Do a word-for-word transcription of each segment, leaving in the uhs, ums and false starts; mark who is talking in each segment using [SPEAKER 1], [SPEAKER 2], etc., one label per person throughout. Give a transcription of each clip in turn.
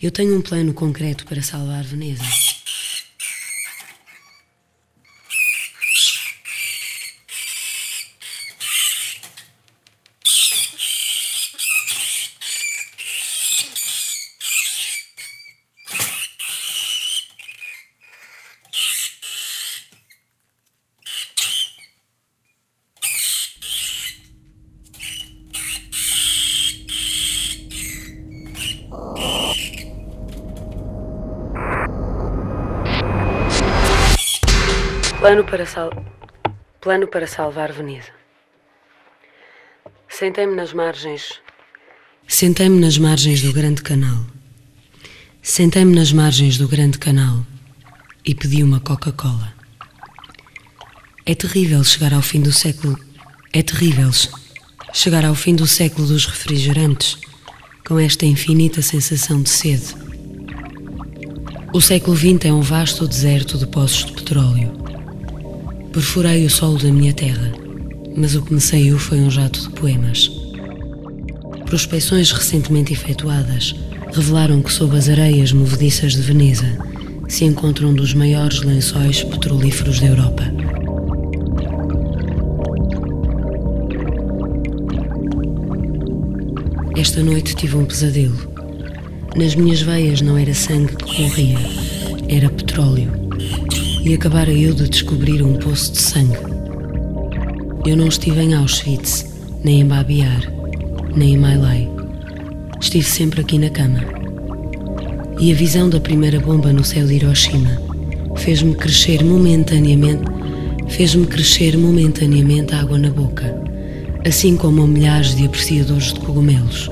[SPEAKER 1] Eu tenho um plano concreto para salvar Veneza. Plano para, sal... Plano para salvar Veneza. Sentei-me nas margens... Sentei-me nas margens do Grande Canal. Sentei-me nas margens do Grande Canal e pedi uma Coca-Cola. É terrível chegar ao fim do século... É terrível chegar ao fim do século dos refrigerantes com esta infinita sensação de sede. O século vinte é um vasto deserto de poços de petróleo. Perfurei o solo da minha terra, mas o que me saiu foi um jato de poemas. Prospecções recentemente efetuadas revelaram que sob as areias movediças de Veneza se encontram um dos maiores lençóis petrolíferos da Europa. Esta noite tive um pesadelo. Nas minhas veias não era sangue que corria, era petróleo. E acabara eu de descobrir um poço de sangue. Eu não estive em Auschwitz, nem em Babi Yar, nem em My Lai. Estive sempre aqui na cama. E a visão da primeira bomba no céu de Hiroshima fez-me crescer momentaneamente, fez-me crescer momentaneamente a água na boca, assim como a milhares de apreciadores de cogumelos.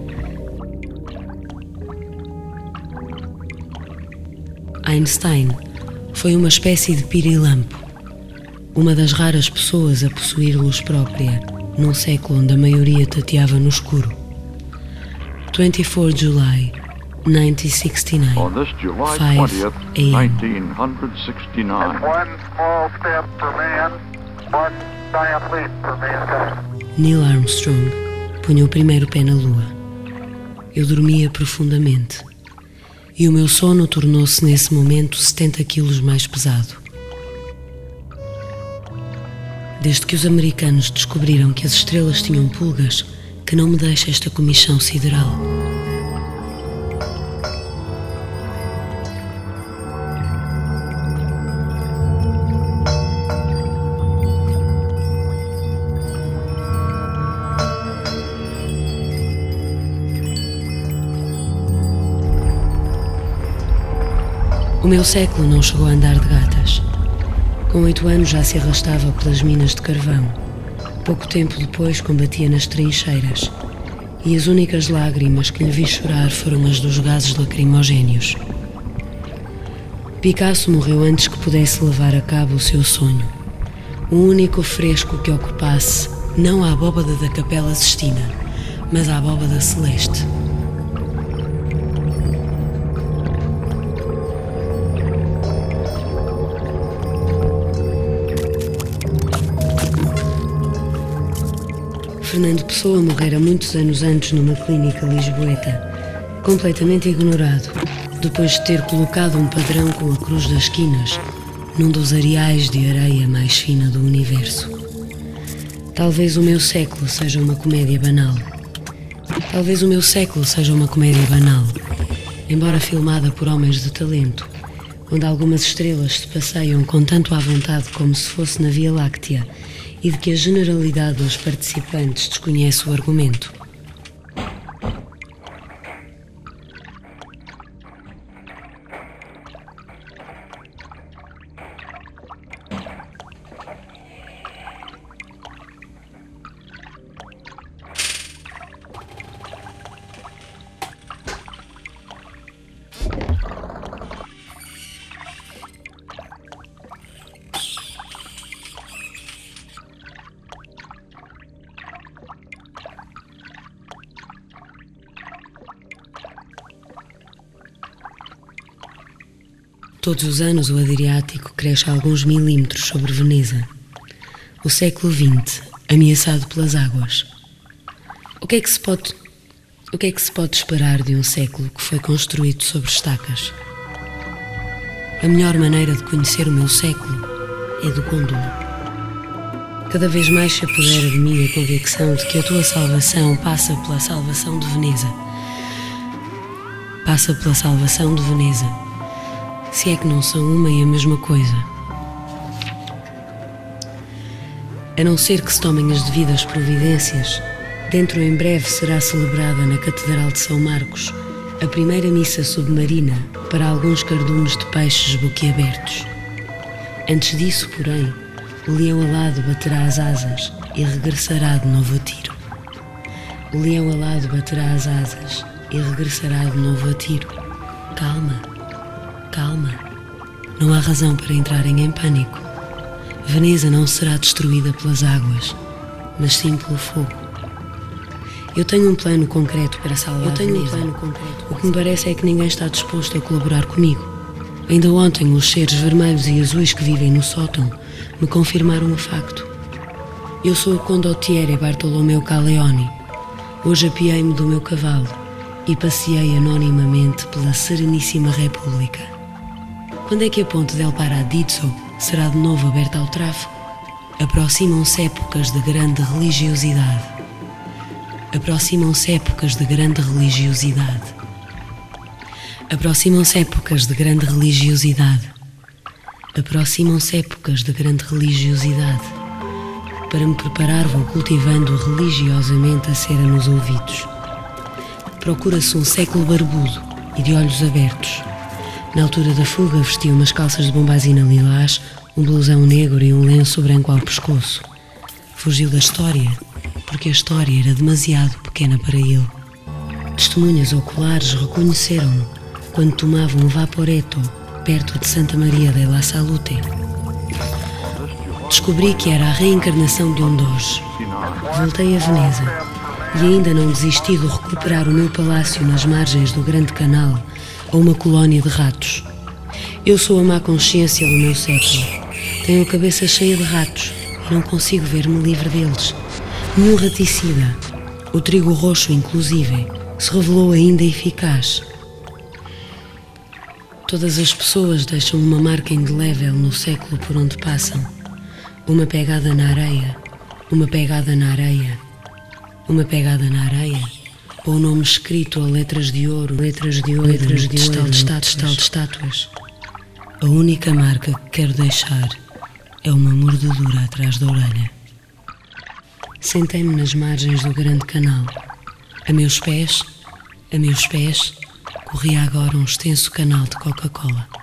[SPEAKER 1] Einstein foi uma espécie de pirilampo, uma das raras pessoas a possuir luz própria, num século onde a maioria tateava no escuro. twenty-fourth of July, nineteen sixty-nine,
[SPEAKER 2] On this July
[SPEAKER 1] five
[SPEAKER 2] twentieth,
[SPEAKER 1] a m
[SPEAKER 2] nineteen sixty-nine.
[SPEAKER 3] One small step for man, one giant leap for mankind.
[SPEAKER 1] Neil Armstrong punha o primeiro pé na lua. Eu dormia profundamente. E o meu sono tornou-se nesse momento setenta quilos mais pesado. Desde que os americanos descobriram que as estrelas tinham pulgas, que não me deixa esta comichão sideral. O meu século não chegou a andar de gatas. Com oito anos já se arrastava pelas minas de carvão. Pouco tempo depois combatia nas trincheiras. E as únicas lágrimas que lhe vi chorar foram as dos gases lacrimogéneos. Picasso morreu antes que pudesse levar a cabo o seu sonho. O único fresco que ocupasse não a abóbada da Capela Sistina, mas a abóbada celeste. Fernando Pessoa morrera muitos anos antes numa clínica lisboeta, completamente ignorado, depois de ter colocado um padrão com a cruz das esquinas num dos areais de areia mais fina do universo. Talvez o meu século seja uma comédia banal. Talvez o meu século seja uma comédia banal, embora filmada por homens de talento, onde algumas estrelas se passeiam com tanto à vontade como se fosse na Via Láctea, e de que a generalidade dos participantes desconhece o argumento. Todos os anos o Adriático cresce alguns milímetros sobre Veneza. O século vinte, ameaçado pelas águas. O que é que se pode... O que é que se pode esperar de um século que foi construído sobre estacas? A melhor maneira de conhecer o meu século é do gôndola. Cada vez mais se apodera de mim a convicção de que a tua salvação passa pela salvação de Veneza. Passa pela salvação de Veneza, se é que não são uma e a mesma coisa. A não ser que se tomem as devidas providências, dentro em breve será celebrada na Catedral de São Marcos a primeira missa submarina para alguns cardumes de peixes boquiabertos. Antes disso, porém, o leão alado baterá as asas e regressará de novo a tiro. O leão alado baterá as asas e regressará de novo a tiro. Calma, calma. Não há razão para entrarem em pânico. Veneza não será destruída pelas águas, mas sim pelo fogo. Eu tenho um plano concreto para salvar Eu tenho Veneza. Um plano concreto. O que me parece é que ninguém está disposto a colaborar comigo. Ainda ontem, os seres vermelhos e azuis que vivem no sótão me confirmaram o facto. Eu sou o Condottiere Bartolomeu Caleoni. Hoje apiei-me do meu cavalo e passeei anonimamente pela Sereníssima República. Quando é que a ponte del Paradiso será de novo aberta ao tráfego? Aproximam-se épocas de grande religiosidade. Aproximam-se épocas de grande religiosidade. Aproximam-se épocas de grande religiosidade. Aproximam-se épocas de grande religiosidade. Para me preparar, vou cultivando religiosamente a cera nos ouvidos. Procura-se um século barbudo e de olhos abertos. Na altura da fuga, vestia umas calças de bombazina lilás, um blusão negro e um lenço branco ao pescoço. Fugiu da história, porque a história era demasiado pequena para ele. Testemunhas oculares reconheceram-no quando tomava um vaporetto perto de Santa Maria della Salute. Descobri que era a reencarnação de um doge. Voltei a Veneza e ainda não desisti de recuperar o meu palácio nas margens do Grande Canal ou uma colónia de ratos. Eu sou a má consciência do meu século. Tenho a cabeça cheia de ratos e não consigo ver-me livre deles. Nenhum raticida, o trigo roxo inclusive, se revelou ainda eficaz. Todas as pessoas deixam uma marca indelével no século por onde passam. Uma pegada na areia, uma pegada na areia, uma pegada na areia, ou o nome escrito a letras de ouro, letras de ouro, letras de ouro, de estátuas. A única marca que quero deixar é uma mordedura atrás da orelha. Sentei-me nas margens do Grande Canal. A meus pés, a meus pés, corria agora um extenso canal de Coca-Cola.